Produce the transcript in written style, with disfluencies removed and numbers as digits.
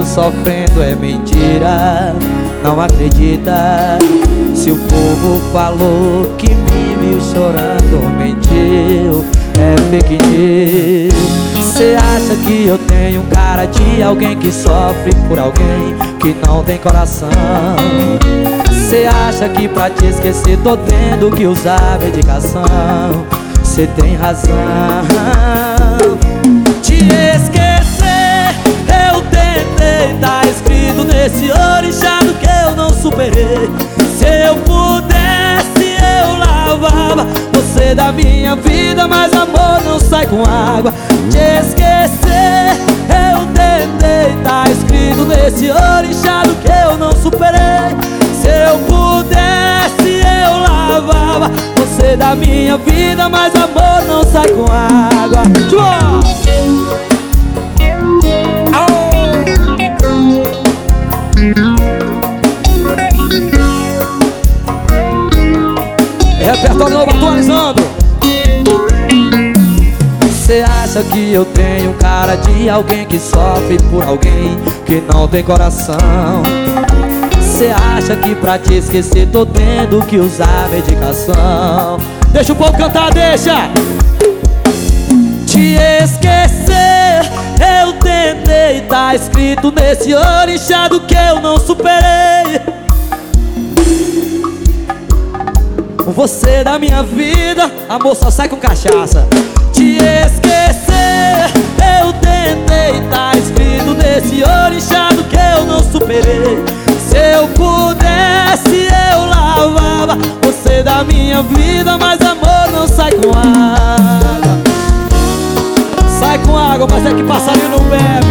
sofrendo é mentira. Não acredita. Se o povo falou que me viu chorando, mentiu, é fake news. Cê acha que eu tenho cara de alguém que sofre por alguém que não tem coração? Cê acha que pra te esquecer tô tendo que usar medicação? Cê tem razão. Te esquecer eu tentei, tá escrito nesse orixado que eu não superei. Se eu pudesse eu lavava você da minha vida, mas amor não sai com água. Te esquecer eu tentei, tá escrito nesse orixado que eu não superei. Se eu pudesse eu lavava você da minha vida, mas amor não sai com água. Repertório novo atualizando. Cê acha que eu tenho cara de alguém que sofre por alguém que não tem coração? Cê acha que pra te esquecer tô tendo que usar medicação? Deixa o povo cantar, deixa! Te esquecer eu tentei, tá escrito nesse orixado que eu não superei. Você da minha vida, amor só sai com cachaça. Te esquecer eu tentei, tá escrito nesse orixado que eu não superei. Se eu pudesse eu lavava você da minha vida, mas amor não sai com água. Sai com água, mas é que passarinho não bebe.